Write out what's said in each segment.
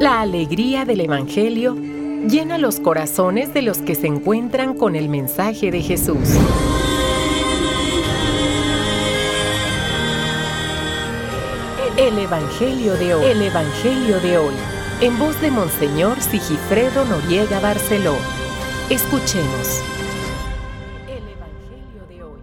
La alegría del Evangelio llena los corazones de los que se encuentran con el mensaje de Jesús. El Evangelio de hoy. El Evangelio de hoy. En voz de Monseñor Sigifredo Noriega Barceló. Escuchemos. El Evangelio de hoy.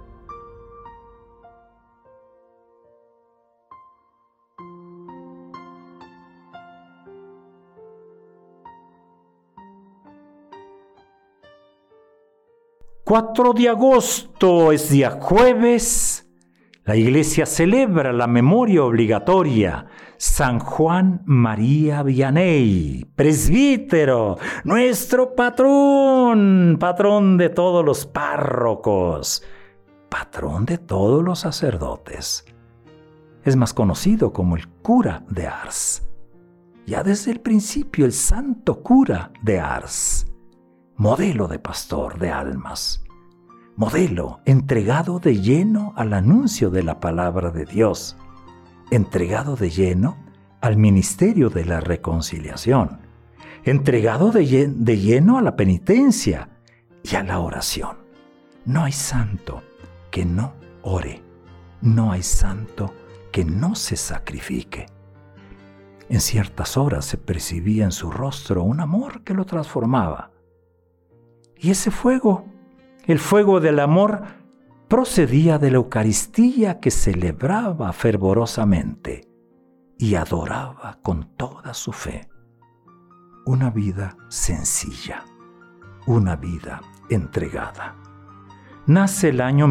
De agosto es día jueves. La Iglesia celebra la memoria obligatoria. San Juan María Vianney, presbítero, nuestro patrón, patrón de todos los párrocos, patrón de todos los sacerdotes. Es más conocido como el cura de Ars. Ya desde el principio el santo cura de Ars, modelo de pastor de almas, modelo entregado de lleno al anuncio de la palabra de Dios, entregado de lleno al ministerio de la reconciliación, entregado de lleno a la penitencia y a la oración. No hay santo que no ore, no hay santo que no se sacrifique. En ciertas horas se percibía en su rostro un amor que lo transformaba. Y ese fuego, el fuego del amor, procedía de la Eucaristía que celebraba fervorosamente y adoraba con toda su fe. Una vida sencilla, una vida entregada. Nace el año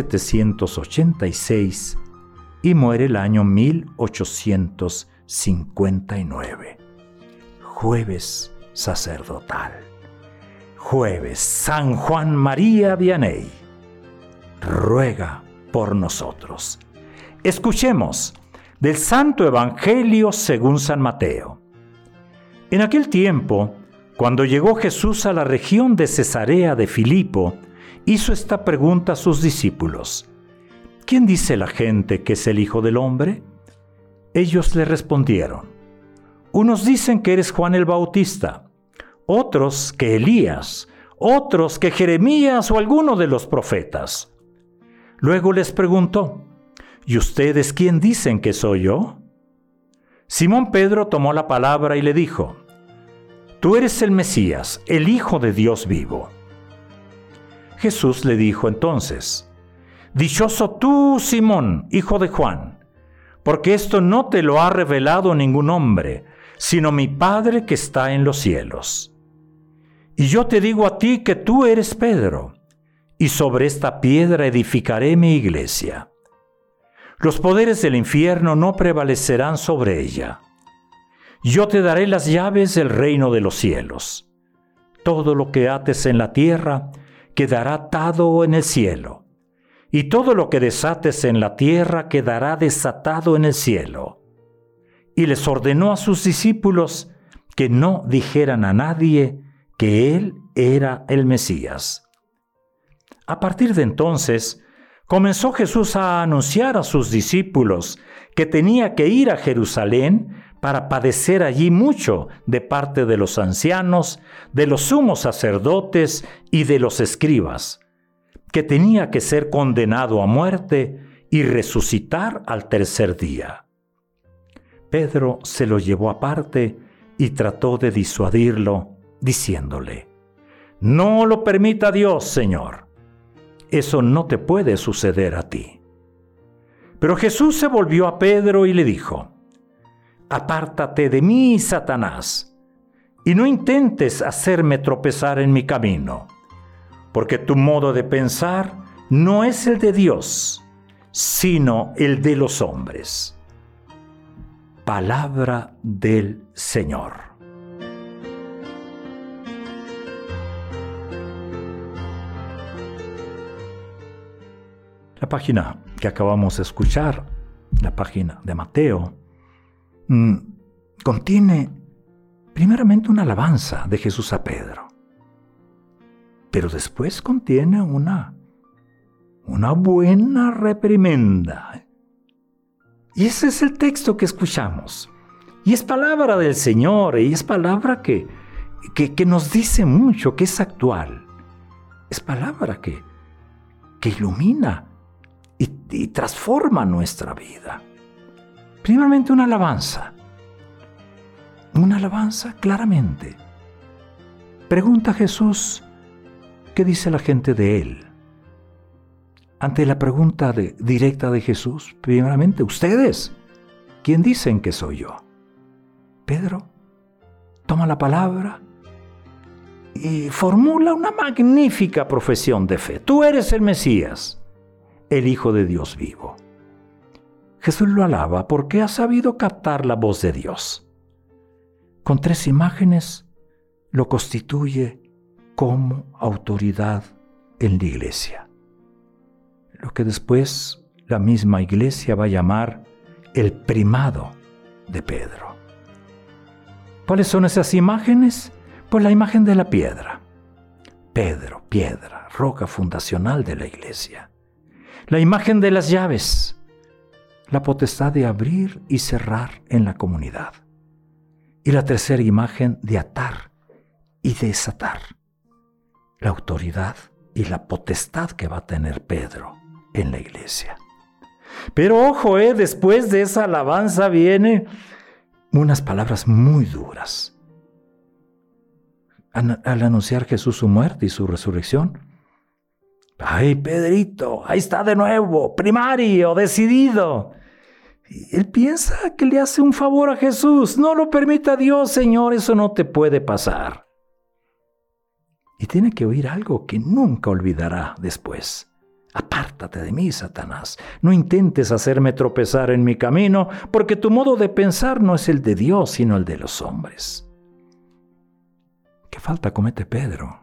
1786 y muere el año 1859. Jueves sacerdotal. Jueves, San Juan María Vianney, ruega por nosotros. Escuchemos del Santo Evangelio según San Mateo. En aquel tiempo, cuando llegó Jesús a la región de Cesarea de Filipo, hizo esta pregunta a sus discípulos: ¿Quién dice la gente que es el Hijo del Hombre? Ellos le respondieron: unos dicen que eres Juan el Bautista, otros que Elías, otros que Jeremías o alguno de los profetas. Luego les preguntó: ¿y ustedes quién dicen que soy yo? Simón Pedro tomó la palabra y le dijo: tú eres el Mesías, el Hijo de Dios vivo. Jesús le dijo entonces: dichoso tú, Simón, hijo de Juan, porque esto no te lo ha revelado ningún hombre, sino mi Padre que está en los cielos. Y yo te digo a ti que tú eres Pedro, y sobre esta piedra edificaré mi iglesia. Los poderes del infierno no prevalecerán sobre ella. Yo te daré las llaves del reino de los cielos. Todo lo que ates en la tierra quedará atado en el cielo, y todo lo que desates en la tierra quedará desatado en el cielo. Y les ordenó a sus discípulos que no dijeran a nadie que él era el Mesías. A partir de entonces, comenzó Jesús a anunciar a sus discípulos que tenía que ir a Jerusalén para padecer allí mucho de parte de los ancianos, de los sumos sacerdotes y de los escribas, que tenía que ser condenado a muerte y resucitar al tercer día. Pedro se lo llevó aparte y trató de disuadirlo, diciéndole: no lo permita Dios, Señor. Eso no te puede suceder a ti. Pero Jesús se volvió a Pedro y le dijo: apártate de mí, Satanás, y no intentes hacerme tropezar en mi camino, porque tu modo de pensar no es el de Dios, sino el de los hombres. Palabra del Señor. La página que acabamos de escuchar, la página de Mateo, contiene primeramente una alabanza de Jesús a Pedro, pero después contiene una buena reprimenda. Y ese es el texto que escuchamos. Y es palabra del Señor, y es palabra que nos dice mucho, que es actual. Es palabra que ilumina y transforma nuestra vida. Primeramente una alabanza. Una alabanza claramente. Pregunta a Jesús, ¿qué dice la gente de Él? Ante la pregunta directa de Jesús, primeramente, ¿ustedes? ¿Quién dicen que soy yo? Pedro toma la palabra y formula una magnífica profesión de fe. Tú eres el Mesías, el Hijo de Dios vivo. Jesús lo alaba porque ha sabido captar la voz de Dios. Con 3 imágenes lo constituye como autoridad en la iglesia. Lo que después la misma iglesia va a llamar el primado de Pedro. ¿Cuáles son esas imágenes? Pues la imagen de la piedra. Pedro, piedra, roca fundacional de la iglesia. La imagen de las llaves, la potestad de abrir y cerrar en la comunidad. Y la tercera imagen de atar y desatar, la autoridad y la potestad que va a tener Pedro en la iglesia. Pero ojo, después de esa alabanza vienen unas palabras muy duras. Al anunciar Jesús su muerte y su resurrección, ¡ay, Pedrito! Ahí está de nuevo, primario, decidido. Y él piensa que le hace un favor a Jesús. No lo permita Dios, Señor, eso no te puede pasar. Y tiene que oír algo que nunca olvidará después. Apártate de mí, Satanás. No intentes hacerme tropezar en mi camino, porque tu modo de pensar no es el de Dios, sino el de los hombres. ¿Qué falta comete Pedro?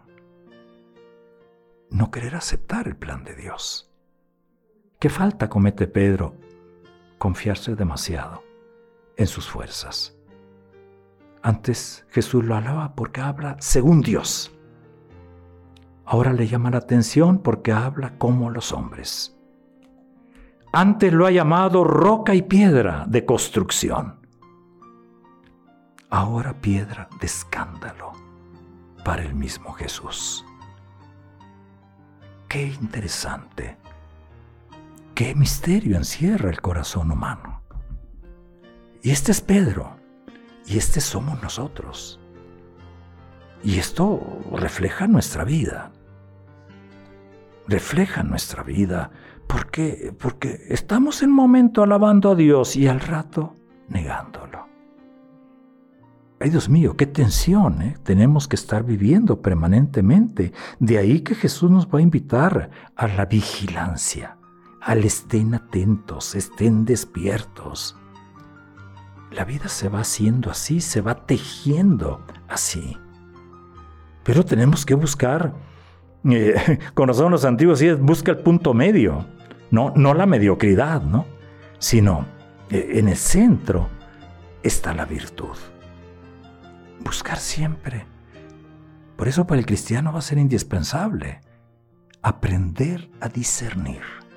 No querer aceptar el plan de Dios. ¿Qué falta comete Pedro? Confiarse demasiado en sus fuerzas. Antes Jesús lo alaba porque habla según Dios. Ahora le llama la atención porque habla como los hombres. Antes lo ha llamado roca y piedra de construcción. Ahora piedra de escándalo para el mismo Jesús. Qué interesante. Qué misterio encierra el corazón humano. Y este es Pedro, y este somos nosotros. Y esto refleja nuestra vida. Refleja nuestra vida. ¿Por qué? Porque estamos en un momento alabando a Dios y al rato negándolo. Ay, Dios mío, qué tensión, ¿eh? Tenemos que estar viviendo permanentemente. De ahí que Jesús nos va a invitar a la vigilancia. Al estén atentos, estén despiertos. La vida se va haciendo así, se va tejiendo así. Pero tenemos que buscar, conocemos los antiguos, busca el punto medio, no la mediocridad, ¿no? Sino en el centro está la virtud. Buscar siempre. Por eso para el cristiano va a ser indispensable aprender a discernir.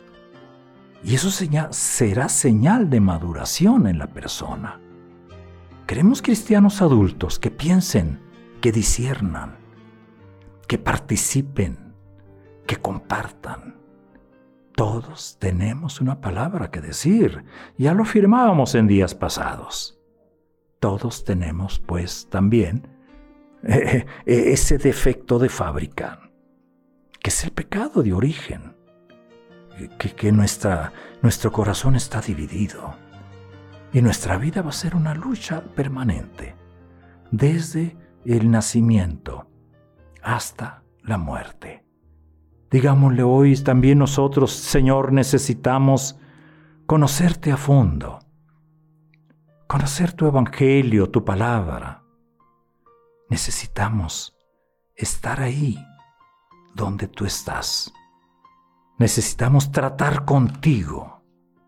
Y eso será señal de maduración en la persona. Queremos cristianos adultos que piensen, que disciernan, que participen, que compartan. Todos tenemos una palabra que decir. Ya lo firmábamos en días pasados. Todos tenemos, pues, también ese defecto de fábrica, que es el pecado de origen. Que nuestro corazón está dividido y nuestra vida va a ser una lucha permanente desde el nacimiento hasta la muerte. Digámosle hoy también nosotros, Señor, necesitamos conocerte a fondo, conocer tu evangelio, tu palabra. Necesitamos estar ahí donde tú estás. Necesitamos tratar contigo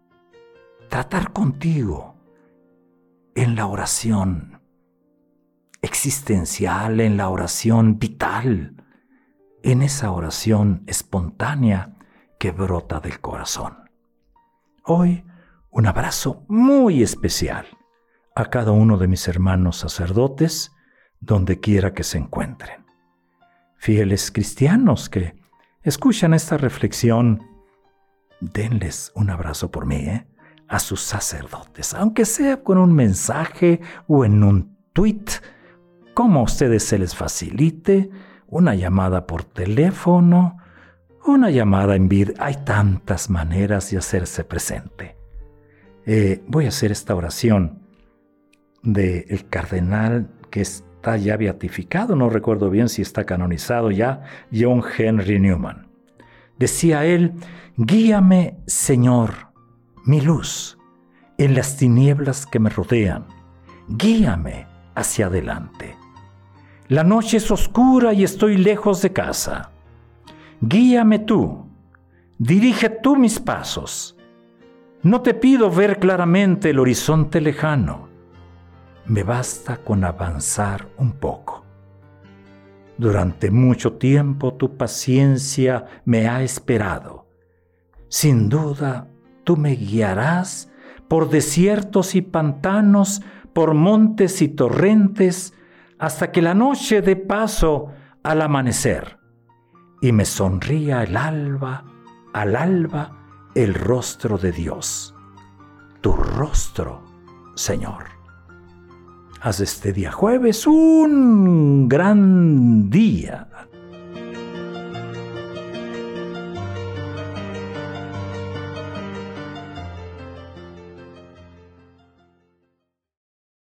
en la oración existencial, en la oración vital, en esa oración espontánea que brota del corazón. Hoy, un abrazo muy especial a cada uno de mis hermanos sacerdotes, donde quiera que se encuentren. Fieles cristianos que escuchan esta reflexión, denles un abrazo por mí, a sus sacerdotes, aunque sea con un mensaje o en un tuit, como a ustedes se les facilite, una llamada por teléfono, una llamada en video. Hay tantas maneras de hacerse presente. Voy a hacer esta oración del cardenal que está ya beatificado, no recuerdo bien si está canonizado ya, John Henry Newman. Decía él: guíame, Señor, mi luz, en las tinieblas que me rodean. Guíame hacia adelante. La noche es oscura y estoy lejos de casa. Guíame tú, dirige tú mis pasos. No te pido ver claramente el horizonte lejano. Me basta con avanzar un poco. Durante mucho tiempo tu paciencia me ha esperado. Sin duda, tú me guiarás por desiertos y pantanos, por montes y torrentes, hasta que la noche dé paso al amanecer y me sonría al alba, el rostro de Dios, tu rostro, Señor. Haz este día jueves un gran día.